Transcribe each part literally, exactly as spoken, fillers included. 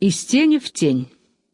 Из тени в тень.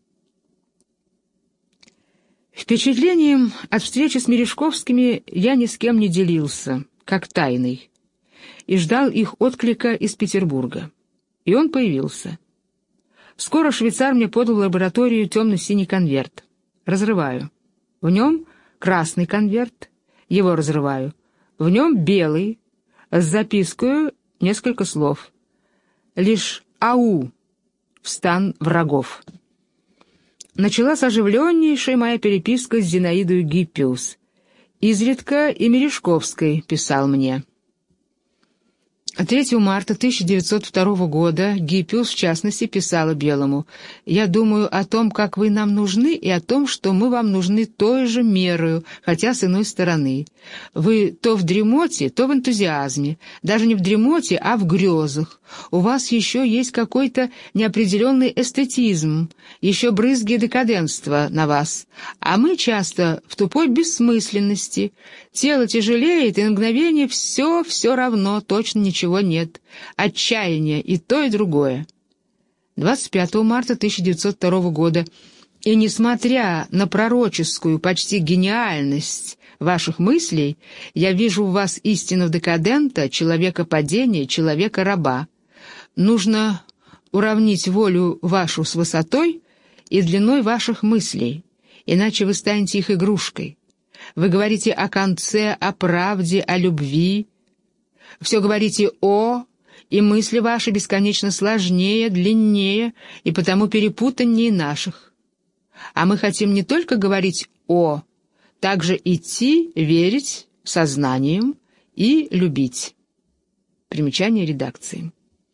Впечатлением от встречи с Мережковскими я ни с кем не делился, как тайной, и ждал их отклика из Петербурга. И он появился. Скоро швейцар мне подал в лабораторию темно-синий конверт. Разрываю. В нем красный конверт. Его разрываю. В нем белый, с запиской несколько слов. Лишь «Ау» в стан врагов. Началась оживленнейшая моя переписка с Зинаидой Гиппиус. Изредка и Мережковской писал мне. третьего марта тысяча девятьсот второго года Гиппиус, в частности, писала Белому: «Я думаю о том, как вы нам нужны, и о том, что мы вам нужны той же мерою, хотя с иной стороны. Вы то в дремоте, то в энтузиазме, даже не в дремоте, а в грезах. У вас еще есть какой-то неопределенный эстетизм, еще брызги декаденства на вас, а мы часто в тупой бессмысленности. Тело тяжелеет, и на мгновение все, все равно, точно ничего нет. Отчаяние и то, и другое». двадцать пятого марта тысяча девятьсот второго года. «И несмотря на пророческую, почти гениальность ваших мыслей, я вижу в вас истинного декадента, человека падения, человека раба. Нужно уравнить волю вашу с высотой и длиной ваших мыслей, иначе вы станете их игрушкой. Вы говорите о конце, о правде, о любви. Все говорите «о», и мысли ваши бесконечно сложнее, длиннее и потому перепутаннее наших. А мы хотим не только говорить «о», также идти, верить сознанием и любить». Примечание редакции.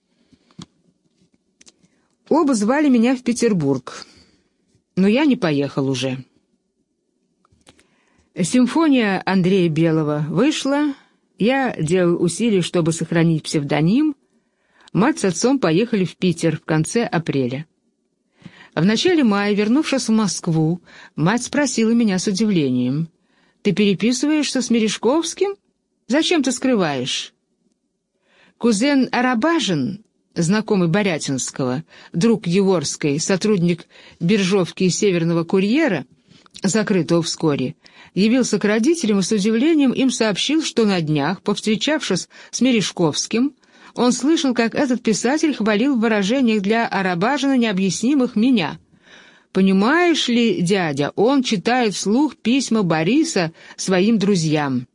Оба звали меня в Петербург, но я не поехал уже. Симфония Андрея Белого вышла, я делал усилия, чтобы сохранить псевдоним. Мать с отцом поехали в Питер в конце апреля. В начале мая, вернувшись в Москву, мать спросила меня с удивлением: «Ты переписываешься с Мережковским? Зачем ты скрываешь?» Кузен Арабажин, знакомый Борятинского, друг Еворской, сотрудник биржовки и Северного курьера, закрытого вскоре, явился к родителям и с удивлением им сообщил, что на днях, повстречавшись с Мережковским, он слышал, как этот писатель хвалил в выражениях для Арабажина необъяснимых меня. «Понимаешь ли, дядя, он читает вслух письма Бориса своим друзьям».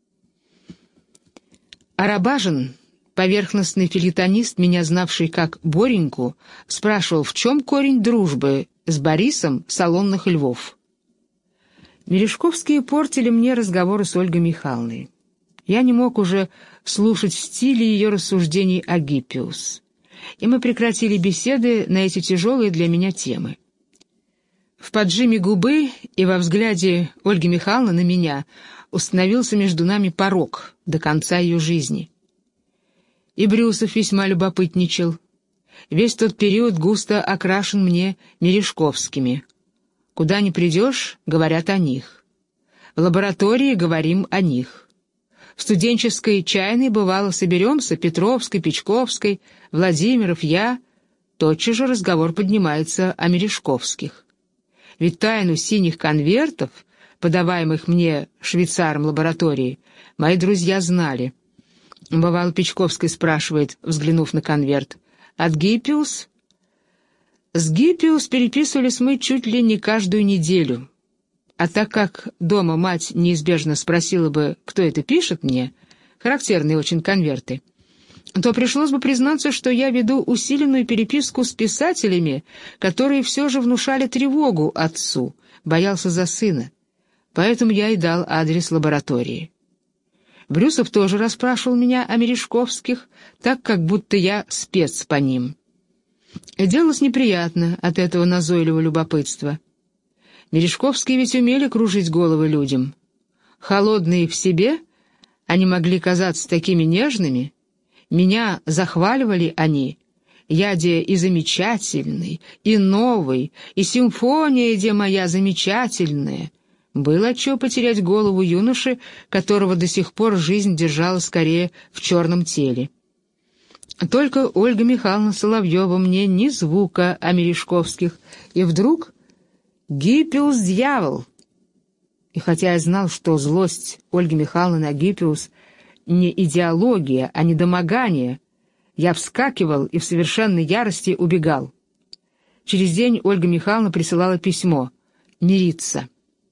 Арабажин, поверхностный фельетонист, меня знавший как Бореньку, спрашивал, в чем корень дружбы с Борисом Салонных Львов. Мережковские портили мне разговоры с Ольгой Михайловной. Я не мог уже слушать в стиле ее рассуждений о Гиппиус, и мы прекратили беседы на эти тяжелые для меня темы. В поджиме губы и во взгляде Ольги Михайловны на меня установился между нами порок до конца ее жизни. И Брюсов весьма любопытничал. Весь тот период густо окрашен мне Мережковскими. Куда ни придешь, говорят о них. В лаборатории говорим о них. В студенческой чайной, бывало, соберемся, Петровской, Печковской, Владимиров, я, тотчас же разговор поднимается о Мережковских. Ведь тайну синих конвертов, подаваемых мне швейцаром лаборатории, мои друзья знали. Бывало, Печковской спрашивает, взглянув на конверт: «От Гиппиус?» С Гиппиус переписывались мы чуть ли не каждую неделю. А так как дома мать неизбежно спросила бы, кто это пишет мне, характерные очень конверты, то пришлось бы признаться, что я веду усиленную переписку с писателями, которые все же внушали тревогу отцу, боялся за сына. Поэтому я и дал адрес лаборатории. Брюсов тоже расспрашивал меня о Мережковских, так как будто я спец по ним. И делалось неприятно от этого назойливого любопытства. Мережковские ведь умели кружить головы людям. Холодные в себе, они могли казаться такими нежными. Меня захваливали они. Я де и замечательный, и новый, и симфония де моя замечательная. Было отчего потерять голову юноши, которого до сих пор жизнь держала скорее в черном теле. Только Ольга Михайловна Соловьева мне ни звука о Мережковских, и вдруг Гиппиус — дьявол. И хотя я знал, что злость Ольги Михайловны на Гиппиус не идеология, а недомогание, я вскакивал и в совершенной ярости убегал. Через день Ольга Михайловна присылала письмо «Мириться».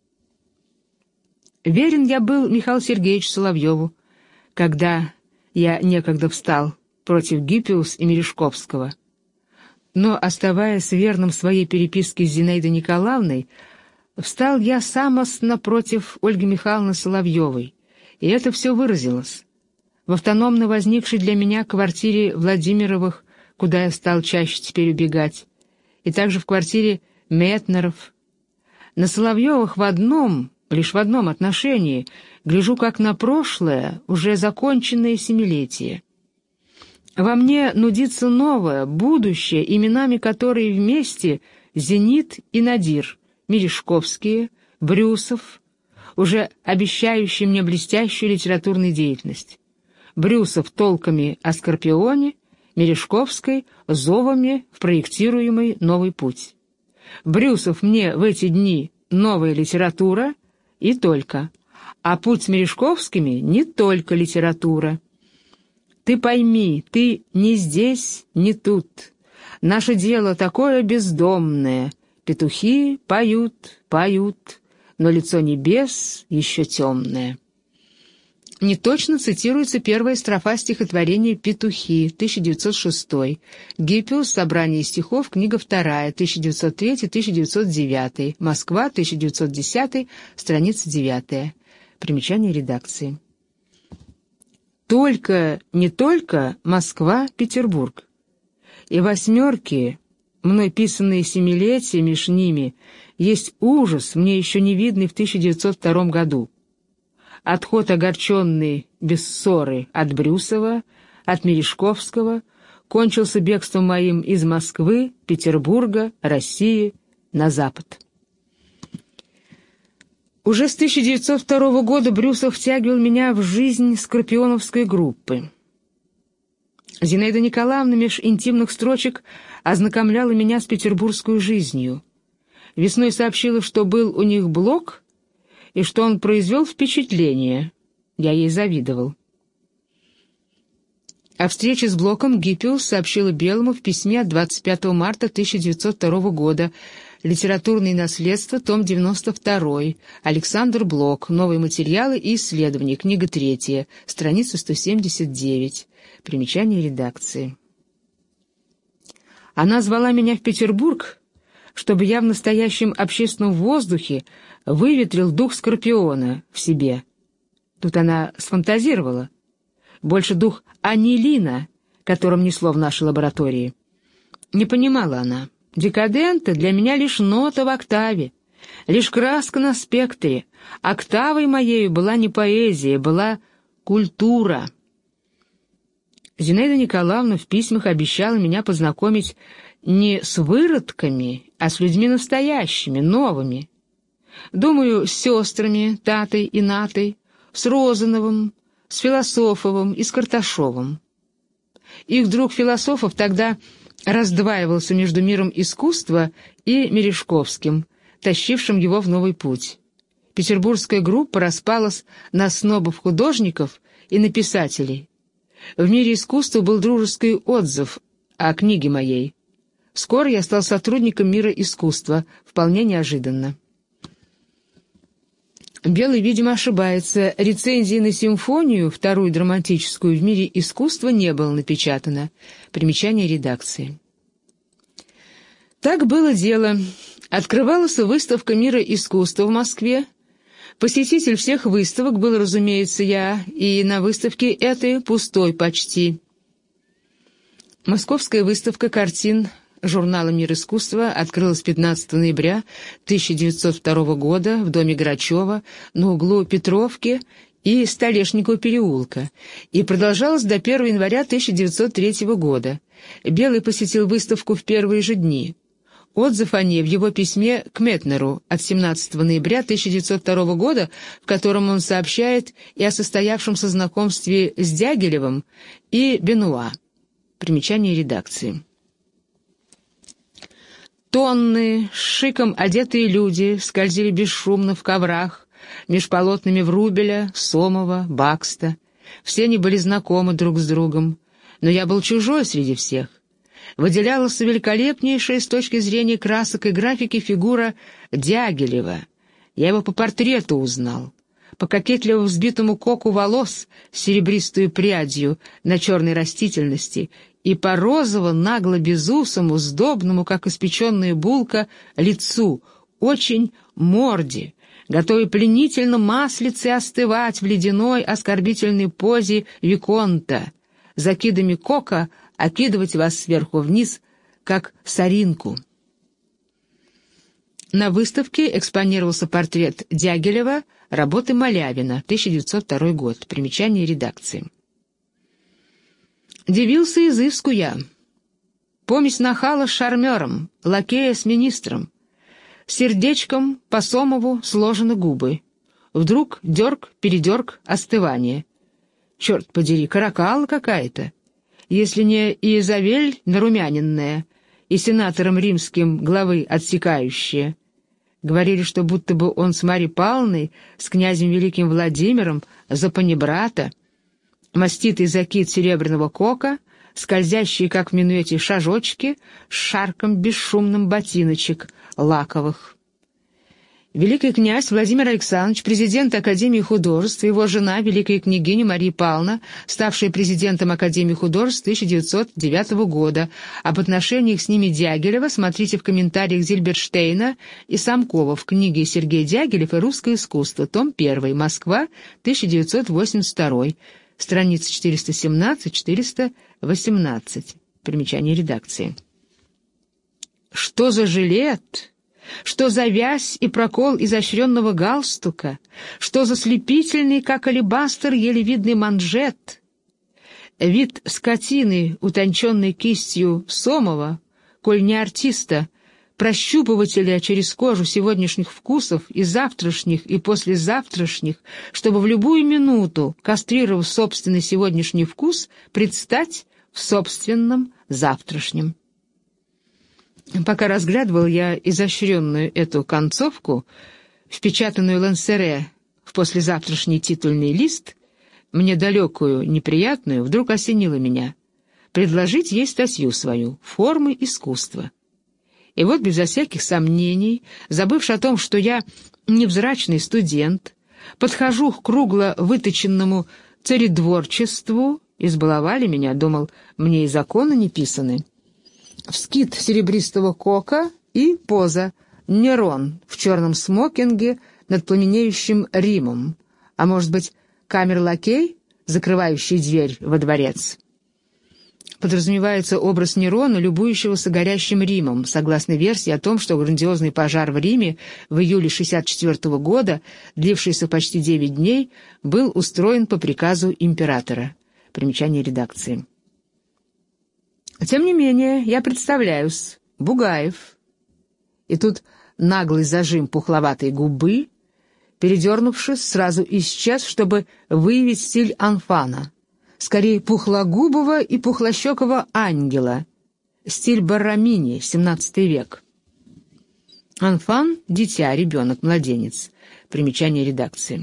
Верен я был Михаилу Сергеевичу Соловьеву, когда я некогда встал против Гиппиус и Мережковского. Но, оставаясь верным своей переписке с Зинаидой Николаевной, встал я самостно против Ольги Михайловны Соловьевой, и это все выразилось в автономно возникшей для меня квартире Владимировых, куда я стал чаще теперь убегать, и также в квартире Метнеров. На Соловьевых в одном, лишь в одном отношении гляжу как на прошлое, уже законченное семилетие. Во мне нудится новое, будущее, именами которые вместе «Зенит» и «Надир», Мережковские, Брюсов, уже обещающий мне блестящую литературную деятельность. Брюсов толками о Скорпионе, Мережковской зовами в проектируемый новый путь. Брюсов мне в эти дни новая литература и только, а путь с Мережковскими не только литература. Ты пойми, ты не здесь, не тут. Наше дело такое бездомное. Петухи поют, поют, но лицо небес еще темное. Неточно цитируется первая строфа стихотворения «Петухи», тысяча девятьсот шестой, Гиппиус, собрание стихов, книга вторая, тысяча девятьсот третий — тысяча девятьсот девятый, Москва, тысяча девятьсот десятый, страница девятая. Примечание редакции. Только, не только Москва, Петербург. И восьмерки, мной писанные семилетия меж ними, есть ужас, мне еще не видный в тысяча девятьсот втором году. Отход огорченный, без ссоры, от Брюсова, от Мережковского, кончился бегством моим из Москвы, Петербурга, России на запад. Уже с тысяча девятьсот второго года Брюсов втягивал меня в жизнь скорпионовской группы. Зинаида Николаевна меж интимных строчек ознакомляла меня с петербургской жизнью. Весной сообщила, что был у них Блок и что он произвел впечатление. Я ей завидовал. О встрече с Блоком Гиппиус сообщила Белому в письме от двадцать пятого марта тысяча девятьсот второго года. «Литературное наследство», том девяносто второй, Александр Блок, «Новые материалы и исследования», книга третья, страница сто семьдесят девять. Примечание редакции. Она звала меня в Петербург, чтобы я в настоящем общественном воздухе выветрил дух Скорпиона в себе. Тут она сфантазировала. Больше дух анилина, которым несло в нашей лаборатории. Не понимала она. Декаденты для меня лишь нота в октаве, лишь краска на спектре. Октавой моею была не поэзия, была культура. Зинаида Николаевна в письмах обещала меня познакомить не с выродками, а с людьми настоящими, новыми. Думаю, с сестрами Татой и Натой, с Розановым, с Философовым и с Карташовым. Их друг Философов тогда раздваивался между миром искусства и Мережковским, тащившим его в новый путь. Петербургская группа распалась на снобов-художников и на писателей. В мире искусства был дружеский отзыв о книге моей. Скоро я стал сотрудником мира искусства, вполне неожиданно. Белый, видимо, ошибается. Рецензии на симфонию, вторую драматическую, в мире искусства не было напечатано. Примечание редакции. Так было дело. Открывалась выставка мира искусства в Москве. Посетитель всех выставок был, разумеется, я, и на выставке этой пустой почти. Московская выставка картин журнала «Мир искусства» открылась пятнадцатого ноября тысяча девятьсот второго года в доме Грачева на углу Петровки и Столешникова переулка и продолжалась до первого января тысяча девятьсот третьего года. Белый посетил выставку в первые же дни. Отзыв о ней в его письме к Метнеру от семнадцатого ноября тысяча девятьсот второго года, в котором он сообщает и о состоявшемся знакомстве с Дягилевым и Бенуа. Примечание редакции. Тонны, с шиком одетые люди скользили бесшумно в коврах, меж полотнами Врубеля, Сомова, Бакста. Все они были знакомы друг с другом, но я был чужой среди всех. Выделялась великолепнейшая с точки зрения красок и графики фигура Дягилева. Я его по портрету узнал, по кокетливо взбитому коку волос с серебристой прядью на черной растительности и по розово-нагло-безусому, сдобному, как испеченная булка, лицу, очень морде, готовой пленительно маслице остывать в ледяной оскорбительной позе виконта, закидами кока окидывать вас сверху вниз, как соринку. На выставке экспонировался портрет Дягилева, работы Малявина, тысяча девятьсот второй год. Примечание редакции. Дивился изыску я. Помесь нахала с шармером, лакея с министром. Сердечком по Сомову сложены губы. Вдруг дерг-передерг остывание. Черт подери, каракала какая-то. Если не Иезавель нарумяненная и сенатором римским главы отсекающая. Говорили, что будто бы он с Марьей Павловной, с князем Великим Владимиром, за панибрата, маститый закид серебряного кока, скользящие, как в минуэте, шажочки, с шарком бесшумным ботиночек лаковых. Великий князь Владимир Александрович, президент Академии художеств, его жена, великая княгиня Мария Павловна, ставшая президентом Академии художеств тысяча девятьсот девятого года. Об отношениях с ними Дягилева смотрите в комментариях Зильберштейна и Самкова в книге Сергей Дягилев и русское искусство, том один, Москва, тысяча девятьсот восемьдесят второй, страницы четыреста семнадцать — четыреста восемнадцать. Примечание редакции. Что за жилет? Что за вязь и прокол изощренного галстука? Что за слепительный, как алебастр, еле видный манжет? Вид скотины, утонченной кистью Сомова, коль не артиста, прощупывателя через кожу сегодняшних вкусов и завтрашних, и послезавтрашних, чтобы в любую минуту, кастрировав собственный сегодняшний вкус, предстать в собственном завтрашнем. Пока разглядывал я изощренную эту концовку, впечатанную Лансере в послезавтрашний титульный лист, мне далекую, неприятную, вдруг осенило меня предложить ей статью свою «Формы искусства». И вот, безо всяких сомнений, забывши о том, что я невзрачный студент, подхожу к кругло выточенному царедворчеству, избаловали меня, думал, мне и законы не писаны, вскид серебристого кока и поза Нерон в черном смокинге над пламенеющим Римом, а может быть, камер-лакей, закрывающий дверь во дворец. Подразумевается образ Нерона, любующегося горящим Римом, согласно версии о том, что грандиозный пожар в Риме в июле шестьдесят четвёртого года, длившийся почти девять дней, был устроен по приказу императора. Примечание редакции. Тем не менее, я представляюсь, Бугаев. И тут наглый зажим пухловатой губы, передернувшись, сразу исчез, чтобы выявить стиль Анфана, скорее пухлогубого и пухлощекого ангела, стиль Баррамини, семнадцатый век. Анфан — дитя, ребенок, младенец. Примечание редакции.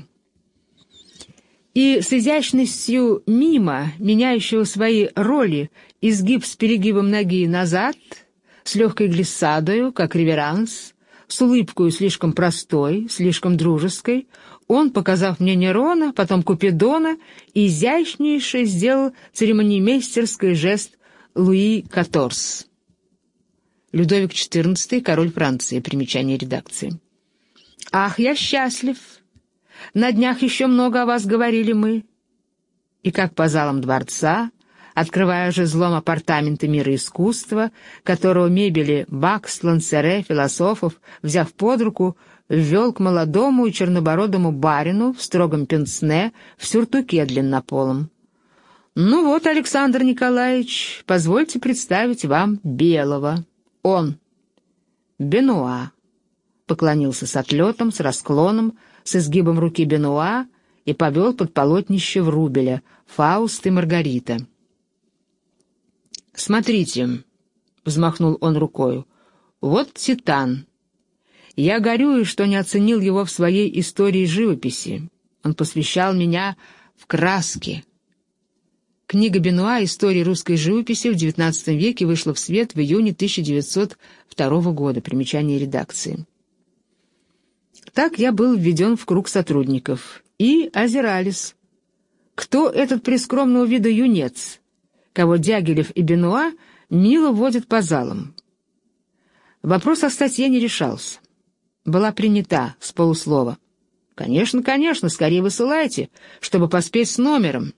И с изящностью мима, меняющего свои роли, изгиб с перегибом ноги назад, с легкой глиссадою, как реверанс, с улыбкой слишком простой, слишком дружеской, он, показав мне Нерона, потом Купидона, изящнейше сделал церемонимейстерский жест Луи каторз. Людовик четырнадцатый, король Франции. Примечание редакции. «Ах, я счастлив! На днях еще много о вас говорили мы». И как по залам дворца, открывая же злом апартаменты мира искусства, которого мебели Бакс, Лансере, философов, взяв под руку, ввел к молодому и чернобородому барину в строгом пенсне в сюртуке длиннополом. «Ну вот, Александр Николаевич, позвольте представить вам белого. Он, Бенуа», поклонился с отлетом, с расклоном, с изгибом руки Бенуа и повел под полотнище Врубеля «Фауст и Маргарита». «Смотрите», — взмахнул он рукою, — «вот Титан. Я горюю, что не оценил его в своей истории живописи. Он посвящал меня в краски». Книга Бенуа «История русской живописи» в девятнадцатом веке вышла в свет в июне тысяча девятьсот второго года. Примечание редакции. Так я был введен в круг сотрудников. И озирались. Кто этот прескромного вида юнец, кого Дягилев и Бенуа мило водят по залам? Вопрос о статье не решался. Была принята с полуслова. «Конечно, конечно, скорее высылайте, чтобы поспеть с номером».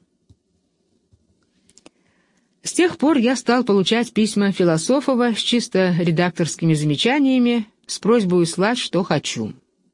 С тех пор я стал получать письма Философова с чисто редакторскими замечаниями, с просьбой услать, что хочу.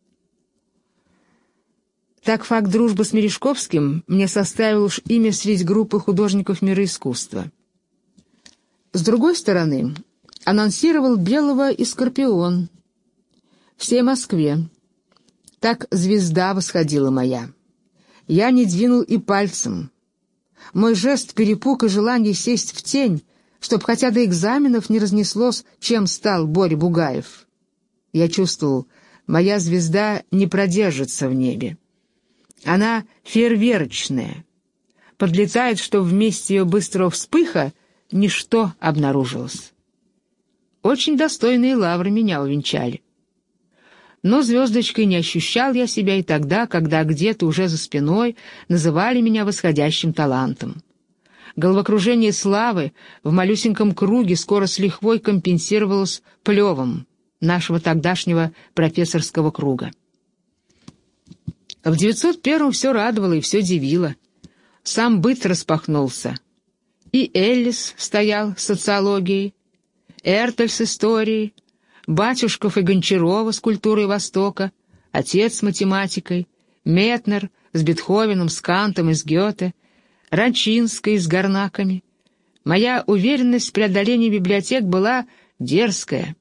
Так факт дружбы с Мережковским мне составил уж имя среди группы художников мира искусства. С другой стороны, анонсировал Белого и Скорпион. Всей Москве. Так звезда восходила моя. Я не двинул и пальцем. Мой жест, перепуг и желание сесть в тень, чтоб хотя до экзаменов не разнеслось, чем стал Боря Бугаев. Я чувствовал, моя звезда не продержится в небе. Она фейерверочная. Подлетает, что вместе ее быстрого вспыха ничто обнаружилось. Очень достойные лавры меня увенчали. Но звездочкой не ощущал я себя и тогда, когда где-то уже за спиной называли меня восходящим талантом. Головокружение славы в малюсеньком круге скоро с лихвой компенсировалось плевом нашего тогдашнего профессорского круга. В девятьсот первом все радовало и все дивило. Сам быт распахнулся. И Эллис стоял с социологией, Эртель с историей, Батюшков и Гончарова с культурой Востока, отец с математикой, Метнер с Бетховеном, с Кантом и с Гёте, Ранчинская с Гарнаками. Моя уверенность в преодолении библиотек была дерзкая.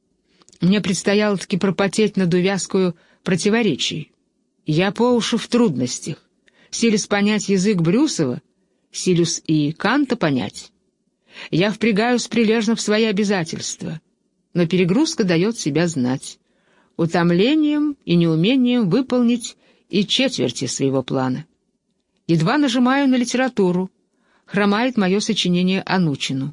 Мне предстояло-таки пропотеть над увязкою противоречий. Я по уши в трудностях, силясь понять язык Брюсова, силюсь и Канта понять. Я впрягаюсь прилежно в свои обязательства, но перегрузка дает себя знать, утомлением и неумением выполнить и четверти своего плана. Едва нажимаю на литературу, хромает мое сочинение Анучину.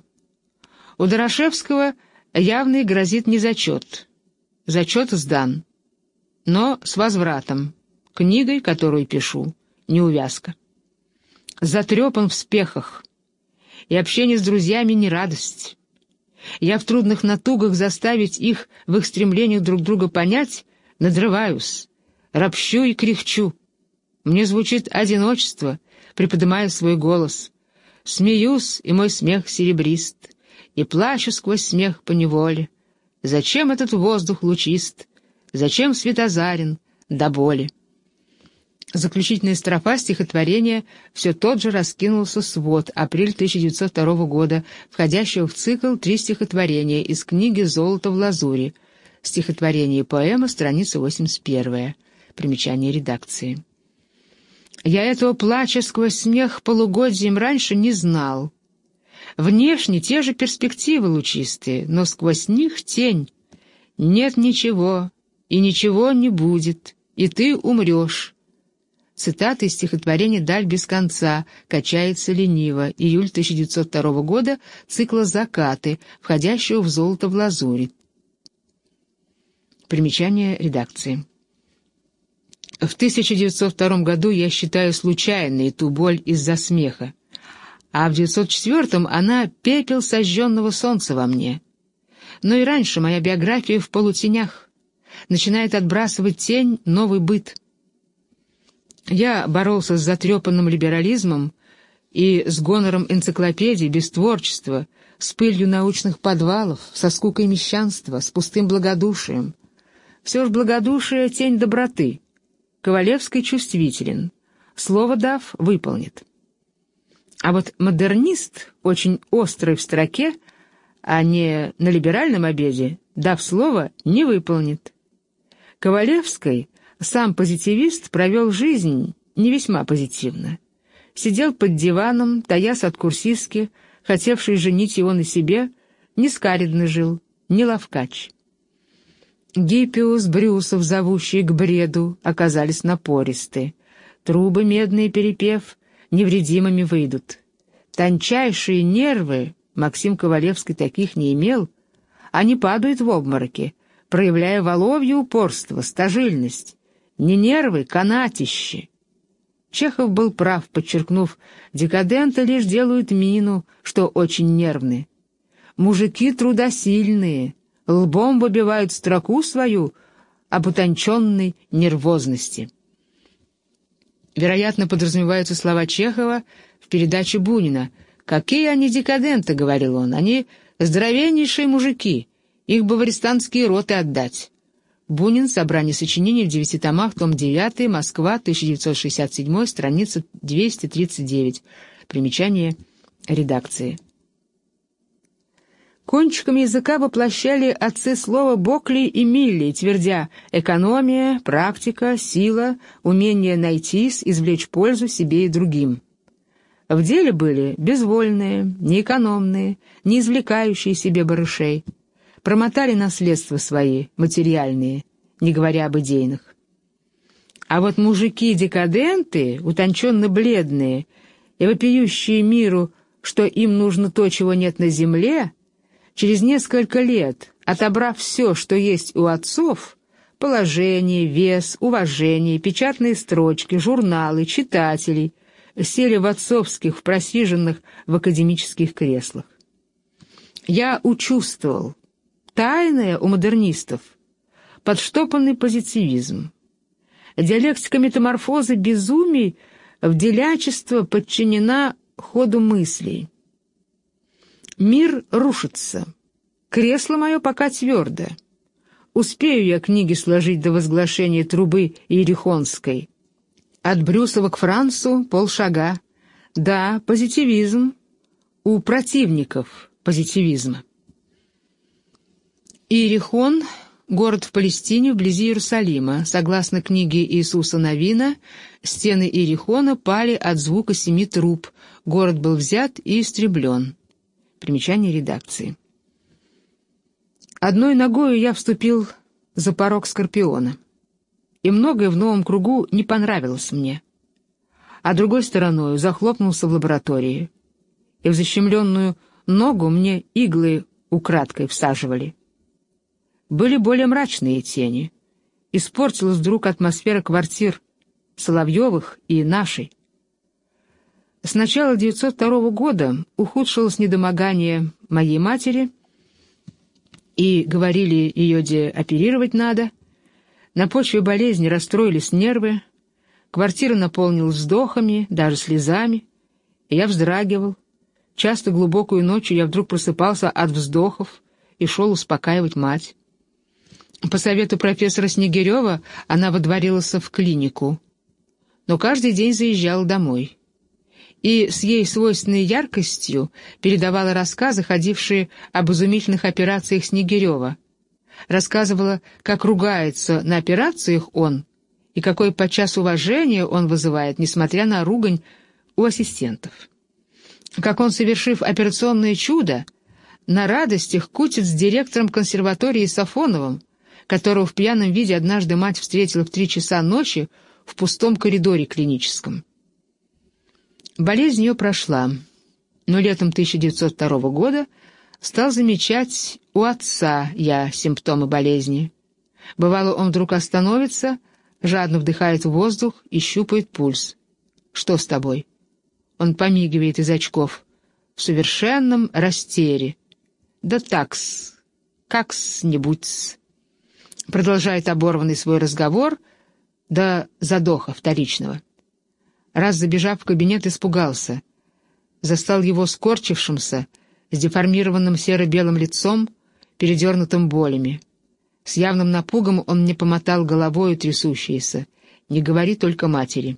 У Дорошевского явно и грозит незачет. Зачет сдан, но с возвратом, книгой, которую пишу, неувязка. Затрепан в спехах, и общение с друзьями не радость. Я в трудных натугах заставить их в их стремлениях друг друга понять надрываюсь, ропщу и кряхчу. Мне звучит одиночество, приподнимая свой голос. Смеюсь, и мой смех серебрист, и плачу сквозь смех поневоле. Зачем этот воздух лучист? Зачем светозарен до боли? Заключительная строфа стихотворения «Все тот же раскинулся свод», апрель тысяча девятьсот второго года, входящего в цикл «Три стихотворения» из книги «Золото в лазури». Стихотворение и поэма, страница восемьдесят первая. Примечание редакции. Я этого плача сквозь смех полугодием раньше не знал. Внешне те же перспективы лучистые, но сквозь них тень. Нет ничего, и ничего не будет, и ты умрешь. Цитата из стихотворения «Даль без конца», качается лениво, июль тысяча девятьсот второго года, цикла «Закаты», входящего в «Золото в лазури». Примечание редакции. В тысяча девятьсот втором году я считаю случайной ту боль из-за смеха, а в девятьсот четвёртом она — пепел сожженного солнца во мне. Но и раньше моя биография в полутенях начинает отбрасывать тень новый быт. Я боролся с затрепанным либерализмом и с гонором энциклопедий без творчества, с пылью научных подвалов, со скукой мещанства, с пустым благодушием. Все ж благодушие — тень доброты. Ковалевский чувствителен. Слово дав, выполнит. А вот модернист, очень острый в строке, а не на либеральном обеде, дав слово, не выполнит. Ковалевский, сам позитивист, провел жизнь не весьма позитивно. Сидел под диваном, таясь от курсистки, хотевший женить его на себе, не скаредно жил, не ловкач. Гиппиус, Брюсов, зовущие к бреду, оказались напористы. Трубы медные перепев, невредимыми выйдут. Тончайшие нервы, Максим Ковалевский таких не имел, они падают в обмороки, проявляя воловье упорство, стажильность. Не нервы, канатище. Чехов был прав, подчеркнув, декаденты лишь делают мину, что очень нервны. Мужики трудосильные, лбом выбивают строку свою об утонченной нервозности. Вероятно, подразумеваются слова Чехова в передаче Бунина. «Какие они декаденты», — говорил он, — «они здоровеннейшие мужики, их бы в арестантские роты отдать». Бунин. Собрание сочинений в девяти томах, том девятый, Москва, тысяча девятьсот шестьдесят седьмой, страница двести тридцать девять. Примечание редакции. Кончиком языка воплощали отцы слова Бокли и Милли, твердя «экономия», «практика», «сила», «умение найтись», «извлечь пользу себе и другим». В деле были безвольные, неэкономные, не извлекающие себе барышей, промотали наследства свои, материальные, не говоря об идейных. А вот мужики-декаденты, утонченно-бледные и вопиющие миру, что им нужно то, чего нет на земле, через несколько лет, отобрав все, что есть у отцов, положение, вес, уважение, печатные строчки, журналы, читателей, сели в отцовских, в просиженных в академических креслах. Я учувствовал, тайное у модернистов, подштопанный позитивизм. Диалектика метаморфозы безумий в делячество подчинена ходу мыслей. Мир рушится. Кресло мое пока твердо. Успею я книги сложить до возглашения трубы иерихонской. От Брюсова к Францу полшага. Да, позитивизм у противников позитивизма. Иерихон — город в Палестине вблизи Иерусалима. Согласно книге Иисуса Навина, стены Иерихона пали от звука семи труб. Город был взят и истреблен. Примечание редакции. Одной ногою я вступил за порог Скорпиона, и многое в новом кругу не понравилось мне, а другой стороною захлопнулся в лаборатории, и в защемленную ногу мне иглы украдкой всаживали. Были более мрачные тени. Испортилась вдруг атмосфера квартир Соловьевых и нашей. С начала девятьсот второго года ухудшилось недомогание моей матери, и говорили, ее де оперировать надо. На почве болезни расстроились нервы, квартира наполнилась вздохами, даже слезами, и я вздрагивал. Часто глубокую ночью я вдруг просыпался от вздохов и шел успокаивать мать. По совету профессора Снегирева она водворилась в клинику, но каждый день заезжала домой. И с ей свойственной яркостью передавала рассказы, ходившие об изумительных операциях Снегирева. Рассказывала, как ругается на операциях он, и какое подчас уважение он вызывает, несмотря на ругань у ассистентов. Как он, совершив операционное чудо, на радостях кутит с директором консерватории Сафоновым, которого в пьяном виде однажды мать встретила в три часа ночи в пустом коридоре клиническом. Болезнь ее прошла, но летом тысяча девятьсот второго года стал замечать у отца я симптомы болезни. Бывало, он вдруг остановится, жадно вдыхает воздух и щупает пульс. «Что с тобой?» Он помигивает из очков, в совершенном растере. «Да такс, как-с-нибудь-с». Продолжает оборванный свой разговор до задоха вторичного. Раз, забежав в кабинет, испугался. Застал его скорчившимся, с деформированным серо-белым лицом, передернутым болями. С явным напугом он мне помотал головою трясущейся. «Не говори только матери».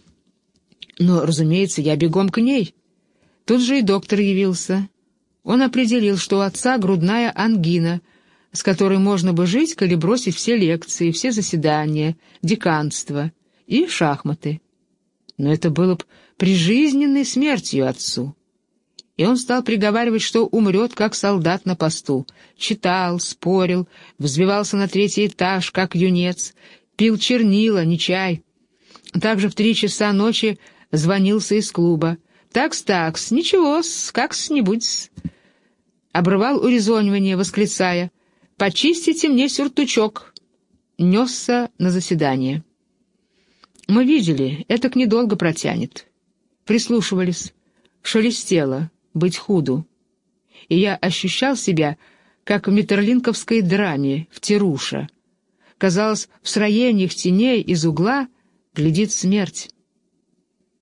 Но, разумеется, я бегом к ней. Тут же и доктор явился. Он определил, что у отца грудная ангина, с которой можно бы жить, коли бросить все лекции, все заседания, деканство и шахматы. Но это было б прижизненной смертью отцу. И он стал приговаривать, что умрет, как солдат на посту. Читал, спорил, взбивался на третий этаж, как юнец, пил чернила, не чай. Также в три часа ночи звонился из клуба. «Такс-такс, ничего-с, как-с-нибудь-с». Обрывал урезонивание, восклицая: «Почистите мне сюртучок». Несся на заседание. Мы видели, этак недолго протянет. Прислушивались. Шелестело быть худу. И я ощущал себя, как в метерлинковской драме, в Тируша. Казалось, в сроениях теней из угла глядит смерть.